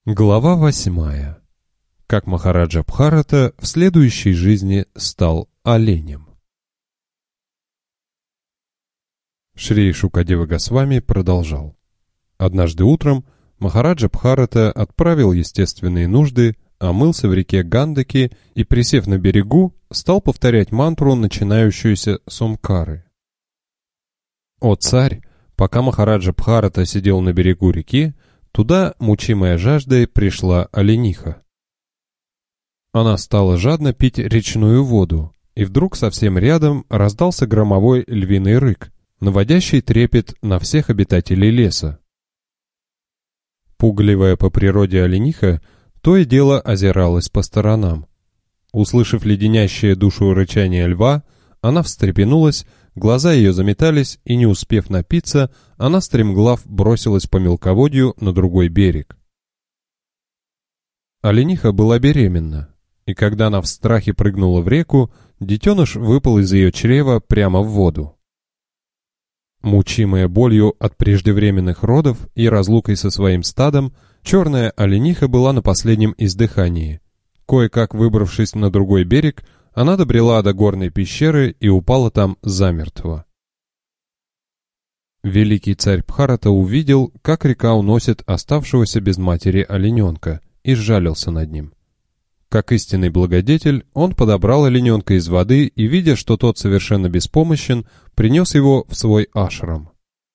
Глава 8. Как Махараджа Бхарата в следующей жизни стал оленем. Шри Шукадева Госвами продолжал. Однажды утром Махараджа Бхарата отправил естественные нужды, омылся в реке Гандаки и, присев на берегу, стал повторять мантру, начинающуюся с Омкары. «О царь!» Пока Махараджа Бхарата сидел на берегу реки, туда, мучимая жаждой, пришла олениха. Она стала жадно пить речную воду, и вдруг совсем рядом раздался громовой львиный рык, наводящий трепет на всех обитателей леса. Пугливая по природе олениха то и дело озиралась по сторонам. Услышав леденящее душу рычание льва, она встрепенулась, глаза ее заметались, и, не успев напиться, она стремглав бросилась по мелководью на другой берег. Олениха была беременна, и когда она в страхе прыгнула в реку, детеныш выпал из ее чрева прямо в воду. Мучимая болью от преждевременных родов и разлукой со своим стадом, черная олениха была на последнем издыхании. Кое-как выбравшись на другой берег, она добрела до горной пещеры и упала там замертво. Великий царь Бхарата увидел, как река уносит оставшегося без матери олененка, и сжалился над ним. Как истинный благодетель, он подобрал олененка из воды и, видя, что тот совершенно беспомощен, принес его в свой ашрам.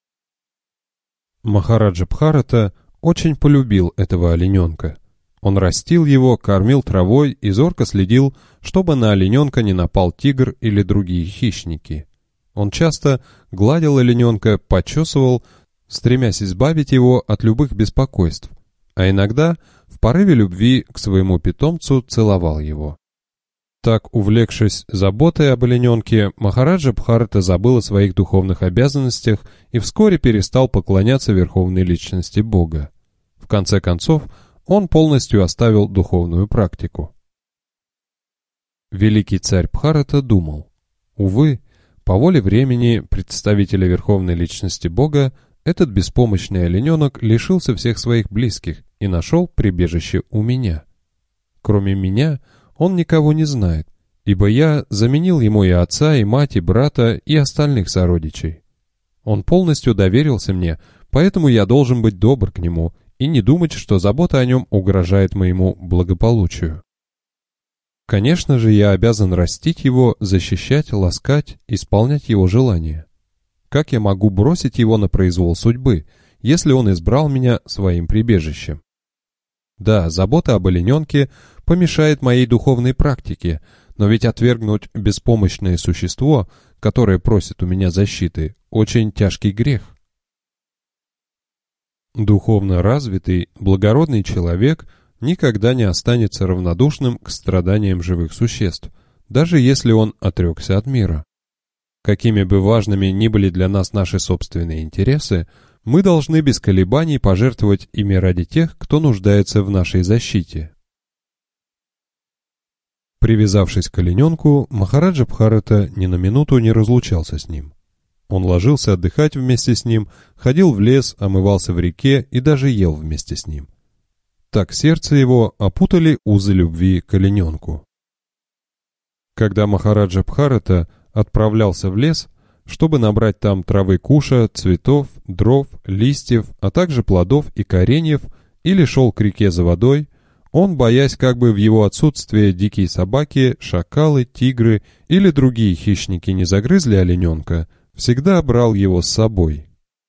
Махараджа Бхарата очень полюбил этого олененка. Он растил его, кормил травой и зорко следил, чтобы на олененка не напал тигр или другие хищники. Он часто гладил олененка, почесывал, стремясь избавить его от любых беспокойств, а иногда в порыве любви к своему питомцу целовал его. Так, увлекшись заботой об олененке, Махараджа Бхарата забыл о своих духовных обязанностях и вскоре перестал поклоняться верховной личности Бога. В конце концов, он полностью оставил духовную практику. Великий царь Бхарата думал: увы, по воле времени представителя верховной личности Бога, этот беспомощный олененок лишился всех своих близких и нашел прибежище у меня. Кроме меня, он никого не знает, ибо я заменил ему и отца, и мать, и брата, и остальных сородичей. Он полностью доверился мне, поэтому я должен быть добр к нему и не думать, что забота о нем угрожает моему благополучию. Конечно же, я обязан растить его, защищать, ласкать, исполнять его желания. Как я могу бросить его на произвол судьбы, если он избрал меня своим прибежищем? Да, забота об олененке помешает моей духовной практике, но ведь отвергнуть беспомощное существо, которое просит у меня защиты, очень тяжкий грех. Духовно развитый, благородный человек никогда не останется равнодушным к страданиям живых существ, даже если он отрекся от мира. Какими бы важными ни были для нас наши собственные интересы, мы должны без колебаний пожертвовать ими ради тех, кто нуждается в нашей защите. Привязавшись к олененку, Махараджа Бхарата ни на минуту не разлучался с ним. Он ложился отдыхать вместе с ним, ходил в лес, омывался в реке и даже ел вместе с ним. Так сердце его опутали узы любви к олененку. Когда Махараджа Бхарата отправлялся в лес, чтобы набрать там травы куша, цветов, дров, листьев, а также плодов и кореньев, или шел к реке за водой, он, боясь, как бы в его отсутствие дикие собаки, шакалы, тигры или другие хищники не загрызли олененка, всегда брал его с собой.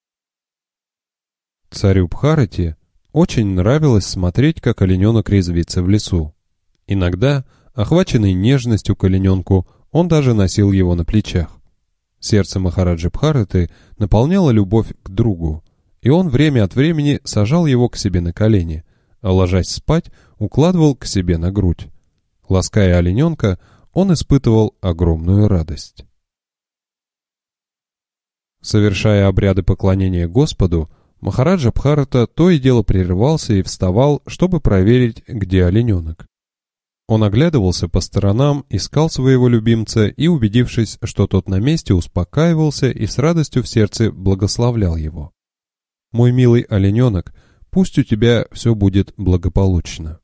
Царю Бхарате очень нравилось смотреть, как олененок резвится в лесу. Иногда, охваченный нежностью к олененку, он даже носил его на плечах. Сердце Махараджи Бхараты наполняло любовь к другу, и он время от времени сажал его к себе на колени, а ложась спать, укладывал к себе на грудь. Лаская олененка, он испытывал огромную радость. Совершая обряды поклонения Господу, Махараджа Бхарата то и дело прерывался и вставал, чтобы проверить, где олененок. Он оглядывался по сторонам, искал своего любимца и, убедившись, что тот на месте, успокаивался и с радостью в сердце благословлял его. «Мой милый олененок, пусть у тебя все будет благополучно».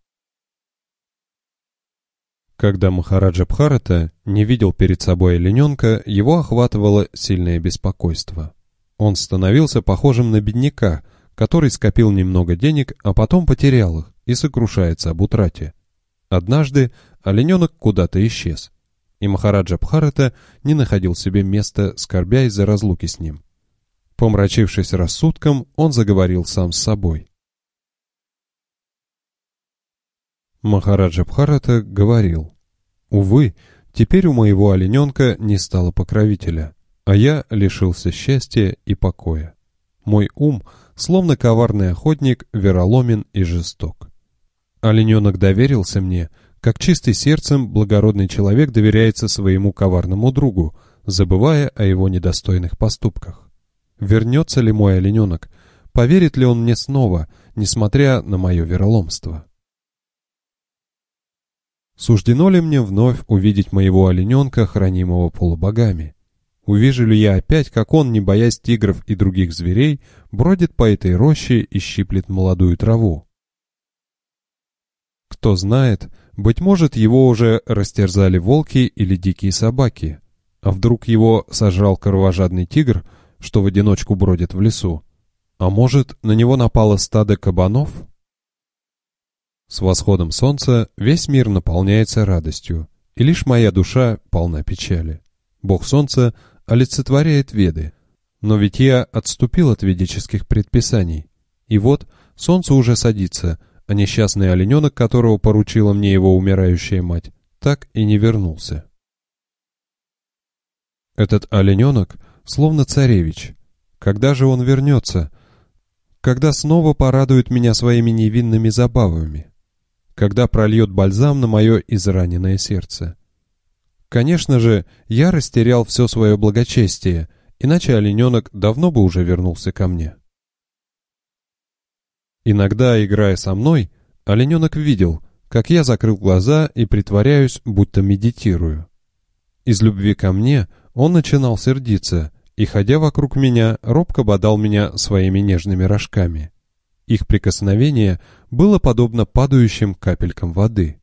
Когда Махараджа Бхарата не видел перед собой олененка, его охватывало сильное беспокойство. Он становился похожим на бедняка, который скопил немного денег, а потом потерял их и сокрушается об утрате. Однажды олененок куда-то исчез, и Махараджа Бхарата не находил себе места, скорбя из-за разлуки с ним. Помрачившись рассудком, он заговорил сам с собой. Махараджа Бхарата говорил: «Увы, теперь у моего олененка не стало покровителя, а я лишился счастья и покоя. Мой ум, словно коварный охотник, вероломен и жесток. Олененок доверился мне, как чистый сердцем благородный человек доверяется своему коварному другу, забывая о его недостойных поступках. Вернется ли мой олененок? Поверит ли он мне снова, несмотря на мое вероломство? Суждено ли мне вновь увидеть моего олененка, хранимого полубогами? Увижу ли я опять, как он, не боясь тигров и других зверей, бродит по этой роще и щиплет молодую траву? Кто знает, быть может, его уже растерзали волки или дикие собаки, а вдруг его сожрал кровожадный тигр, что в одиночку бродит в лесу, а может, на него напало стадо кабанов? С восходом солнца весь мир наполняется радостью, и лишь моя душа полна печали. Бог солнца олицетворяет Веды, но ведь я отступил от ведических предписаний, и вот солнце уже садится, а несчастный олененок, которого поручила мне его умирающая мать, так и не вернулся. Этот олененок словно царевич. Когда же он вернется? Когда снова порадует меня своими невинными забавами? Когда прольет бальзам на мое израненное сердце? Конечно же, я растерял все свое благочестие, иначе олененок давно бы уже вернулся ко мне. Иногда, играя со мной, олененок видел, как я закрыл глаза и притворяюсь, будто медитирую. Из любви ко мне он начинал сердиться и, ходя вокруг меня, робко бодал меня своими нежными рожками. Их прикосновение было подобно падающим капелькам воды.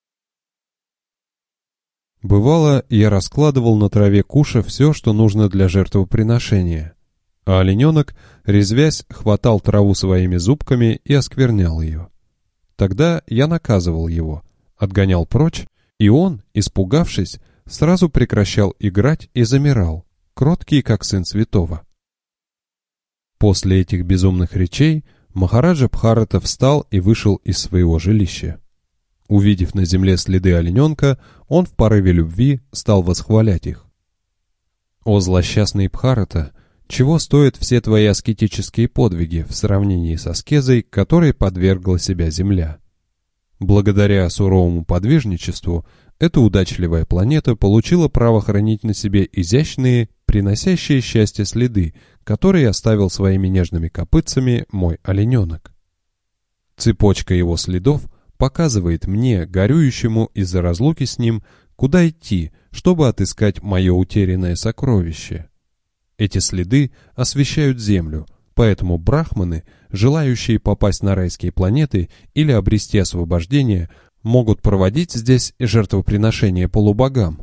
Бывало, я раскладывал на траве куша все, что нужно для жертвоприношения, а олененок, резвясь, хватал траву своими зубками и осквернял ее. Тогда я наказывал его, отгонял прочь, и он, испугавшись, сразу прекращал играть и замирал, кроткий, как сын святого. После этих безумных речей Махараджа Бхарата встал и вышел из своего жилища. Увидев на земле следы олененка, он в порыве любви стал восхвалять их. «О злосчастный Бхарата, чего стоят все твои аскетические подвиги в сравнении с аскезой, которой подвергла себя земля? Благодаря суровому подвижничеству эта удачливая планета получила право хранить на себе изящные, приносящие счастье следы, которые оставил своими нежными копытцами мой олененок. Цепочка его следов показывает мне, горюющему из-за разлуки с ним, куда идти, чтобы отыскать мое утерянное сокровище. Эти следы освещают землю, поэтому брахманы, желающие попасть на райские планеты или обрести освобождение, могут проводить здесь жертвоприношения полубогам.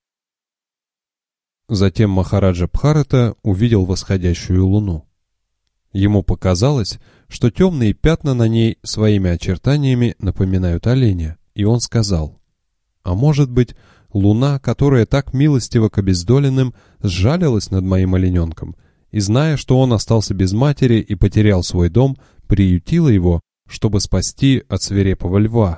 Затем Махараджа Бхарата увидел восходящую луну. Ему показалось, что темные пятна на ней своими очертаниями напоминают оленя, и он сказал: «А может быть, луна, которая так милостива к обездоленным, сжалилась над моим олененком, и, зная, что он остался без матери и потерял свой дом, приютила его, чтобы спасти от свирепого льва».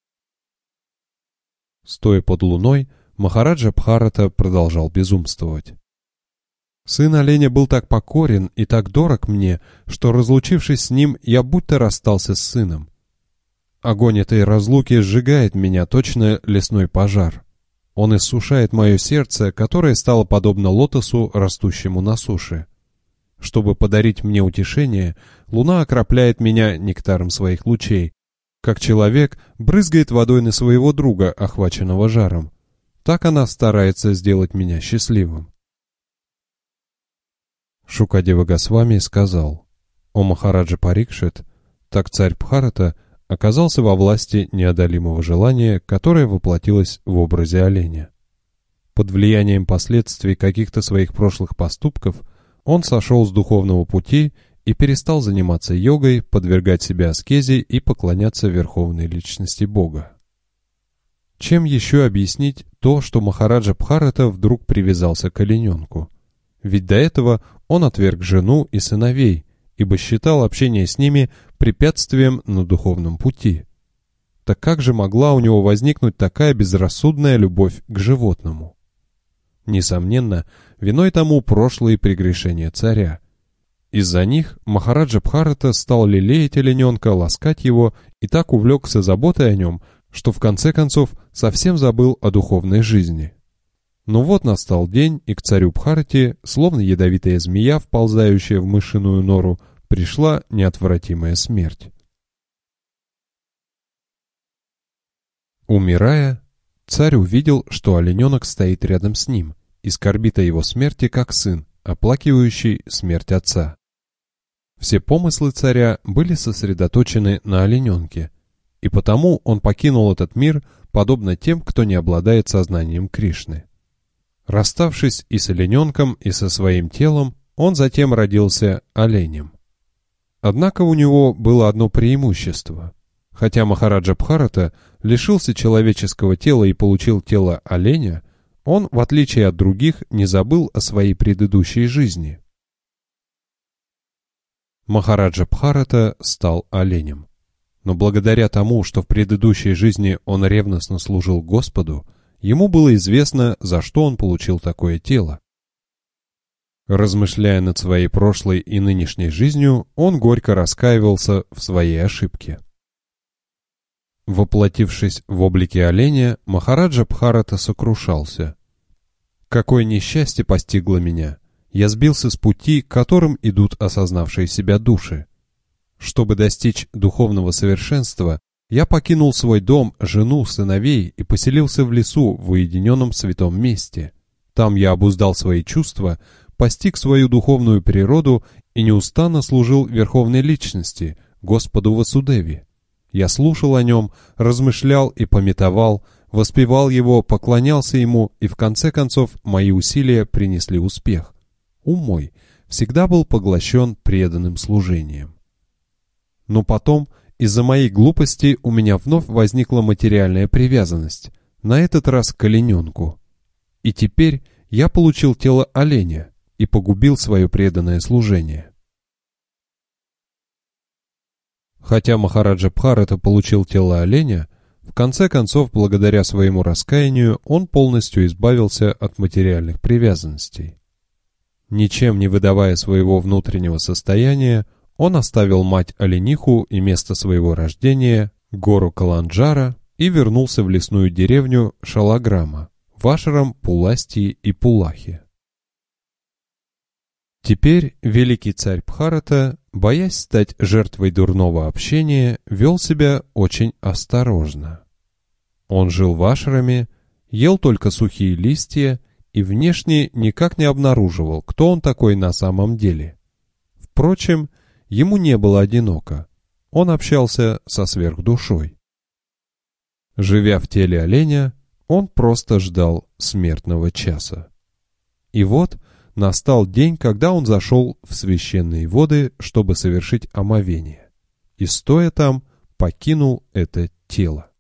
Стоя под луной, Махараджа Бхарата продолжал безумствовать. Сын оленя был так покорен и так дорог мне, что, разлучившись с ним, я будто расстался с сыном. Огонь этой разлуки сжигает меня, точно лесной пожар. Он иссушает мое сердце, которое стало подобно лотосу, растущему на суше. Чтобы подарить мне утешение, луна окропляет меня нектаром своих лучей, как человек брызгает водой на своего друга, охваченного жаром. Так она старается сделать меня счастливым. Шукадева Госвами сказал: «О Махараджа Парикшит, Так царь Бхарата оказался во власти неодолимого желания, которое воплотилось в образе оленя. Под влиянием последствий каких-то своих прошлых поступков он сошел с духовного пути и перестал заниматься йогой, подвергать себя аскезе и поклоняться верховной личности Бога. Чем еще объяснить то, что Махараджа Бхарата вдруг привязался к олененку? Ведь до этого он отверг жену и сыновей, ибо считал общение с ними препятствием на духовном пути. Так как же могла у него возникнуть такая безрассудная любовь к животному? Несомненно, виной тому прошлые прегрешения царя. Из-за них Махараджа Бхарата стал лелеять олененка, ласкать его и так увлекся заботой о нем, что в конце концов совсем забыл о духовной жизни. Но вот настал день, и к царю Бхарате, словно ядовитая змея, вползающая в мышиную нору, пришла неотвратимая смерть. Умирая, царь увидел, что олененок стоит рядом с ним и скорбит о его смерти, как сын, оплакивающий смерть отца. Все помыслы царя были сосредоточены на олененке, и потому он покинул этот мир, подобно тем, кто не обладает сознанием Кришны. Расставшись и с олененком, и со своим телом, он затем родился оленем. Однако у него было одно преимущество. Хотя Махараджа Бхарата лишился человеческого тела и получил тело оленя, он, в отличие от других, не забыл о своей предыдущей жизни. Махараджа Бхарата стал оленем. Но благодаря тому, что в предыдущей жизни он ревностно служил Господу, ему было известно, за что он получил такое тело. Размышляя над своей прошлой и нынешней жизнью, он горько раскаивался в своей ошибке. Воплотившись в облике оленя, Махараджа Бхарата сокрушался. «Какое несчастье постигло меня! Я сбился с пути, которым идут осознавшие себя души. Чтобы достичь духовного совершенства, я покинул свой дом, жену, сыновей и поселился в лесу в уединенном святом месте. Там я обуздал свои чувства, постиг свою духовную природу и неустанно служил Верховной Личности, Господу Васудеве. Я слушал о нем, размышлял и памятовал, воспевал его, поклонялся ему, и в конце концов мои усилия принесли успех. Ум мой всегда был поглощен преданным служением. Но потом, из-за моей глупости, у меня вновь возникла материальная привязанность, на этот раз к олененку. И теперь я получил тело оленя и погубил свое преданное служение». Хотя Махараджа Бхарата получил тело оленя, в конце концов, благодаря своему раскаянию, он полностью избавился от материальных привязанностей. Ничем не выдавая своего внутреннего состояния, он оставил мать-олениху и место своего рождения, гору Каланджара, и вернулся в лесную деревню Шалаграма, в ашрам Пуластии и Пулахи. Теперь великий царь Бхарата, боясь стать жертвой дурного общения, вел себя очень осторожно. Он жил в ашраме, ел только сухие листья и внешне никак не обнаруживал, кто он такой на самом деле. Впрочем, ему не было одиноко, он общался со сверхдушой. Живя в теле оленя, он просто ждал смертного часа. И вот настал день, когда он зашел в священные воды, чтобы совершить омовение, и, стоя там, покинул это тело.